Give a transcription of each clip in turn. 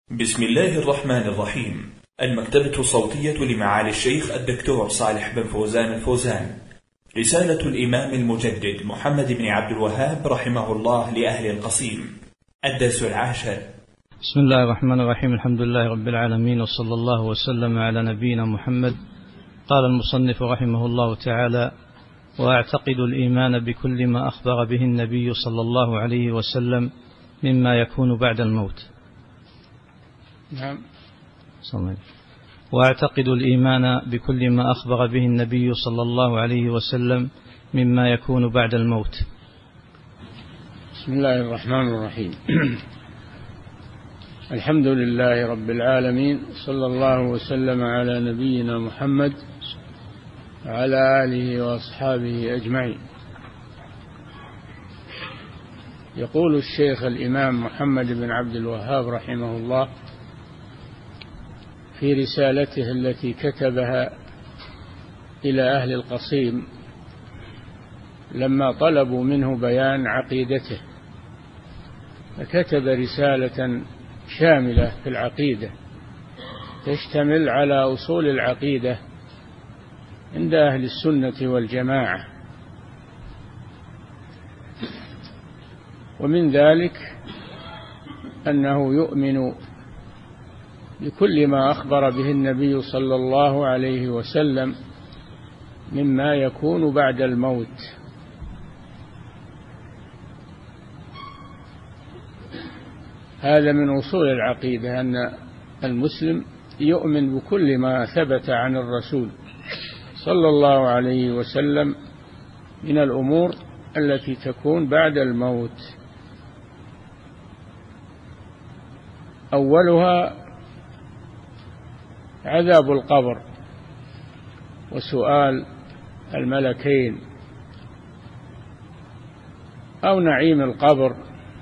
بسم الله الرحمن الرحيم. المكتبة الصوتية لمعالي الشيخ الدكتور صالح بن فوزان الفوزان. رسالة الإمام المجدد محمد بن عبد الوهاب رحمه الله لأهل القصيم. الدرس 10. بسم الله الرحمن الرحيم. الحمد لله رب العالمين، وصلى الله وسلم على نبينا محمد. قال المصنف رحمه الله تعالى: وأعتقد الإيمان بكل ما أخبر به النبي صلى الله عليه وسلم مما يكون بعد الموت. نعم. وأعتقد الإيمان بكل ما أخبر به النبي صلى الله عليه وسلم مما يكون بعد الموت. بسم الله الرحمن الرحيم. الحمد لله رب العالمين، صلى الله وسلم على نبينا محمد وعلى آله وأصحابه أجمعين. يقول الشيخ الإمام محمد بن عبد الوهاب رحمه الله في رسالته التي كتبها إلى أهل القصيم لما طلبوا منه بيان عقيدته، فكتب رسالة شاملة في العقيدة تشتمل على أصول العقيدة عند أهل السنة والجماعة. ومن ذلك أنه يؤمن بكل ما أخبر به النبي صلى الله عليه وسلم مما يكون بعد الموت. هذا من أصول العقيدة، أن المسلم يؤمن بكل ما ثبت عن الرسول صلى الله عليه وسلم من الأمور التي تكون بعد الموت. أولها عذاب القبر وسؤال الملكين، أو نعيم القبر.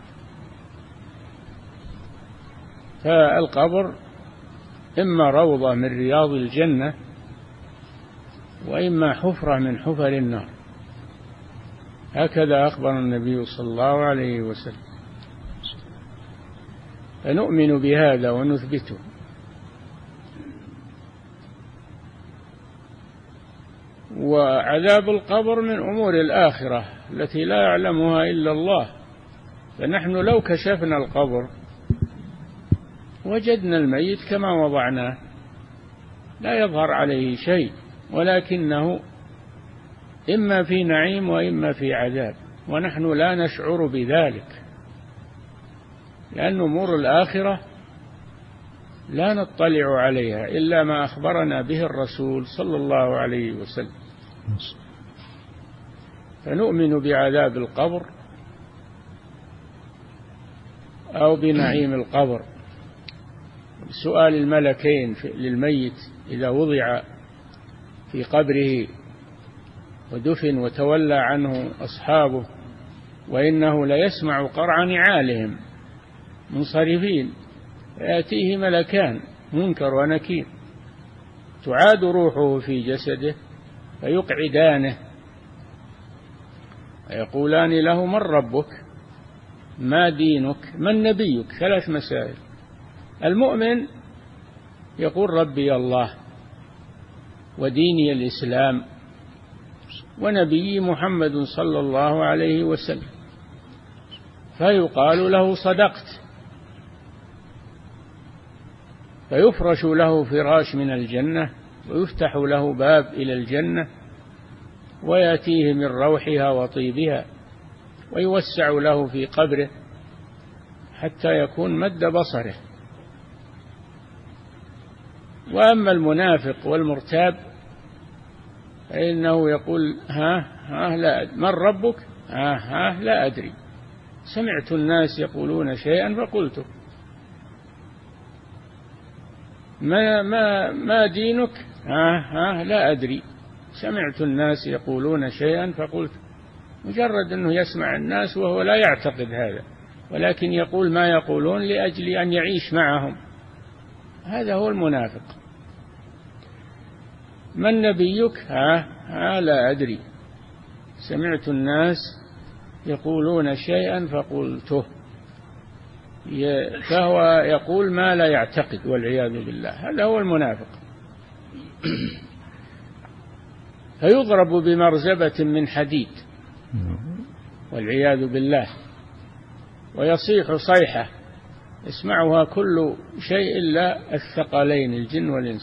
فالقبر إما روضة من رياض الجنة، وإما حفرة من حفر النار، هكذا أخبر النبي صلى الله عليه وسلم. فنؤمن بهذا ونثبته. وعذاب القبر من أمور الآخرة التي لا يعلمها إلا الله، فنحن لو كشفنا القبر وجدنا الميت كما وضعناه، لا يظهر عليه شيء، ولكنه إما في نعيم وإما في عذاب، ونحن لا نشعر بذلك، لأن أمور الآخرة لا نطلع عليها إلا ما أخبرنا به الرسول صلى الله عليه وسلم. فنؤمن بعذاب القبر أو بنعيم القبر، سؤال الملكين للميت إذا وضع في قبره ودفن وتولى عنه أصحابه، وإنه ليسمع قرع نعالهم منصرفين، يأتيه ملكان منكر ونكير، تعاد روحه في جسده فيقعدانه ويقولان له: من ربك؟ ما دينك؟ من نبيك؟ 3 مسائل. المؤمن يقول: ربي الله، وديني الإسلام، ونبي محمد صلى الله عليه وسلم. فيقال له: صدقت. فيفرش له فراش من الجنة، ويفتح له باب إلى الجنة، ويأتيه من روحها وطيبها، ويوسع له في قبره حتى يكون مد بصره. وأما المنافق والمرتاب فإنه يقول: لا أدري. من ربك؟ لا أدري. سمعت الناس يقولون شيئا فقلته. ما دينك؟ لا أدري. سمعت الناس يقولون شيئا فقلت. مجرد أنه يسمع الناس وهو لا يعتقد هذا، ولكن يقول ما يقولون لأجل أن يعيش معهم. هذا هو المنافق. من نبيك؟ لا أدري. سمعت الناس يقولون شيئا فقلته. فهو يقول ما لا يعتقد والعياذ بالله. هذا هو المنافق. فيضرب بمرزبة من حديد والعياذ بالله، ويصيح صيحة يسمعها كل شيء إلا الثقلين الجن والإنس.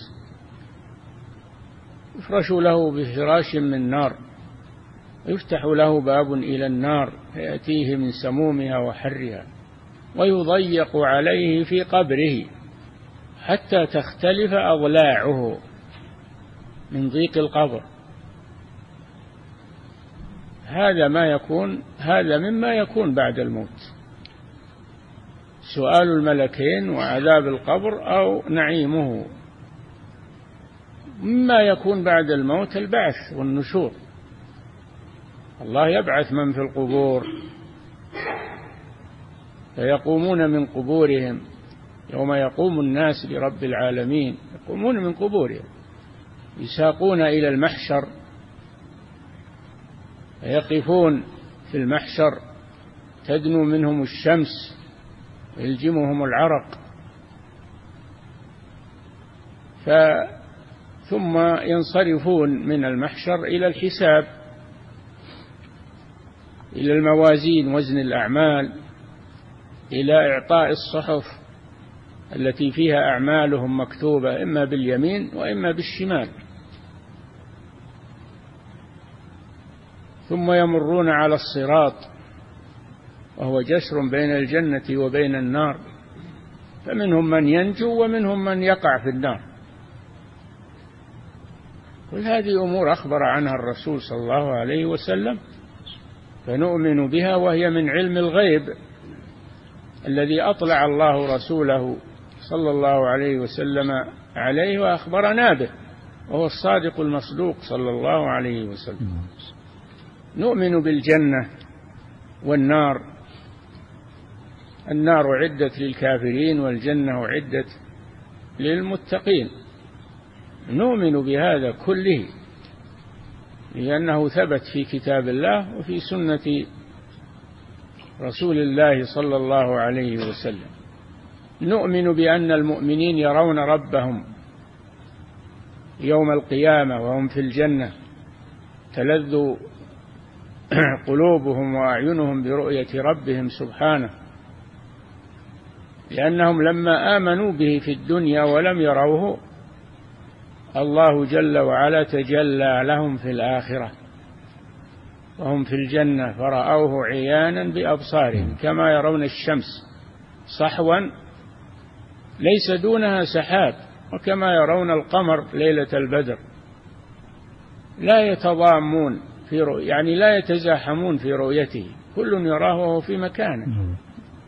يفرش له بفراش من نار، يفتح له باب إلى النار فيأتيه من سمومها وحرها، ويضيق عليه في قبره حتى تختلف أضلاعه من ضيق القبر. هذا مما يكون بعد الموت، سؤال الملكين وعذاب القبر أو نعيمه. مما يكون بعد الموت البعث والنشور. الله يبعث من في القبور فيقومون من قبورهم يوم يقوم الناس لرب العالمين، يقومون من قبورهم يساقون إلى المحشر، فيقفون في المحشر تدنو منهم الشمس ويلجمهم العرق، ثم ينصرفون من المحشر إلى الحساب، إلى الموازين وزن الأعمال، إلى إعطاء الصحف التي فيها أعمالهم مكتوبة إما باليمين وإما بالشمال. ثم يمرون على الصراط وهو جسر بين الجنة وبين النار، فمنهم من ينجو ومنهم من يقع في النار. كل هذه أمور أخبر عنها الرسول صلى الله عليه وسلم، فنؤمن بها، وهي من علم الغيب الذي أطلع الله رسوله صلى الله عليه وسلم عليه وأخبرنا به، وهو الصادق المصدوق صلى الله عليه وسلم. نؤمن بالجنة والنار. النار عدت للكافرين والجنة عدت للمتقين. نؤمن بهذا كله لأنه ثبت في كتاب الله وفي سنة رسول الله صلى الله عليه وسلم. نؤمن بأن المؤمنين يرون ربهم يوم القيامة وهم في الجنة، تلذ قلوبهم وأعينهم برؤية ربهم سبحانه، لأنهم لما آمنوا به في الدنيا ولم يروه الله جل وعلا تجلى لهم في الآخرة وهم في الجنة فرأوه عيانا بأبصارهم كما يرون الشمس صحوا ليس دونها سحاب، وكما يرون القمر ليلة البدر. لا يتضامون في رؤية، يعني لا يتزاحمون في رؤيته، كل يراه وهو في مكانه.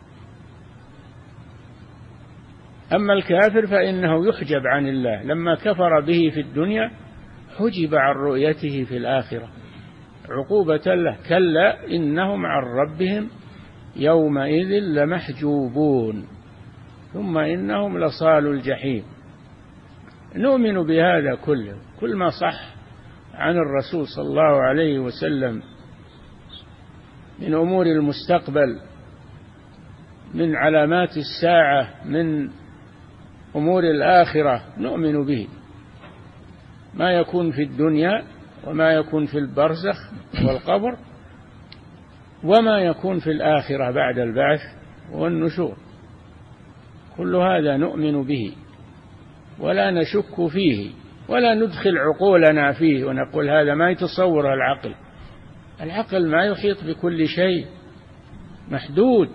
أما الكافر فإنه يحجب عن الله، لما كفر به في الدنيا حجب عن رؤيته في الآخرة عقوبة له. كلا إنهم عن ربهم يومئذ لمحجوبون ثم إنهم لصالوا الجحيم. نؤمن بهذا كله، كل ما صح عن الرسول صلى الله عليه وسلم من أمور المستقبل، من علامات الساعة، من أمور الآخرة نؤمن به، ما يكون في الدنيا وما يكون في البرزخ والقبر وما يكون في الآخرة بعد البعث والنشور. كل هذا نؤمن به ولا نشك فيه ولا ندخل عقولنا فيه ونقول هذا ما يتصوره العقل. العقل ما يحيط بكل شيء، محدود،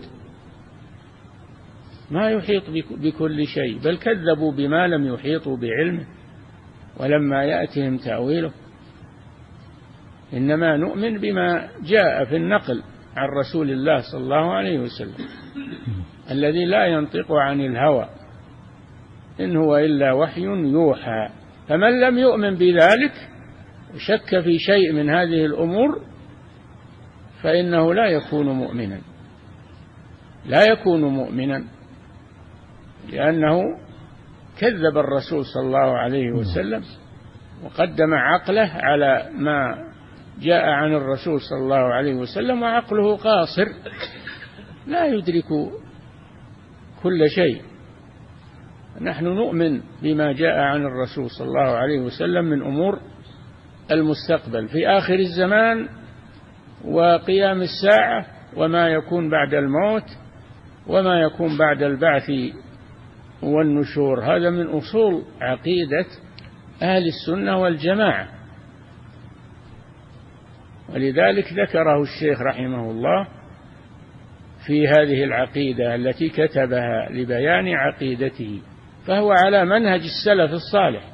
ما يحيط بكل شيء، بل كذبوا بما لم يحيطوا بعلمه ولما يأتهم تأويله. إنما نؤمن بما جاء في النقل عن رسول الله صلى الله عليه وسلم الذي لا ينطق عن الهوى إن هو إلا وحي يوحى. فمن لم يؤمن بذلك وشك في شيء من هذه الأمور فإنه لا يكون مؤمنا، لا يكون مؤمنا، لأنه كذب الرسول صلى الله عليه وسلم وقدم عقله على ما جاء عن الرسول صلى الله عليه وسلم، وعقله قاصر لا يدرك كل شيء. نحن نؤمن بما جاء عن الرسول صلى الله عليه وسلم من أمور المستقبل في آخر الزمان وقيام الساعة وما يكون بعد الموت وما يكون بعد البعث والنشور. هذا من أصول عقيدة أهل السنة والجماعة، ولذلك ذكره الشيخ رحمه الله في هذه العقيدة التي كتبها لبيان عقيدته، فهو على منهج السلف الصالح،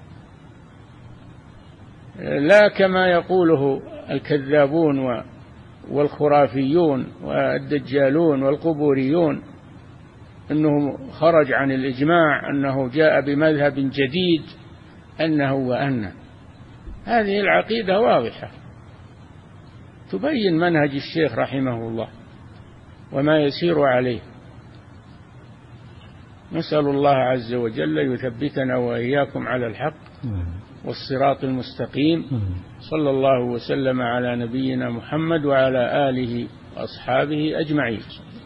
لا كما يقوله الكذابون والخرافيون والدجالون والقبوريون أنه خرج عن الإجماع، أنه جاء بمذهب جديد، أنه وأن. هذه العقيدة واضحة تبين منهج الشيخ رحمه الله وما يسير عليه. نسأل الله عز وجل يثبتنا وإياكم على الحق والصراط المستقيم. صلى الله وسلم على نبينا محمد وعلى آله وأصحابه أجمعين.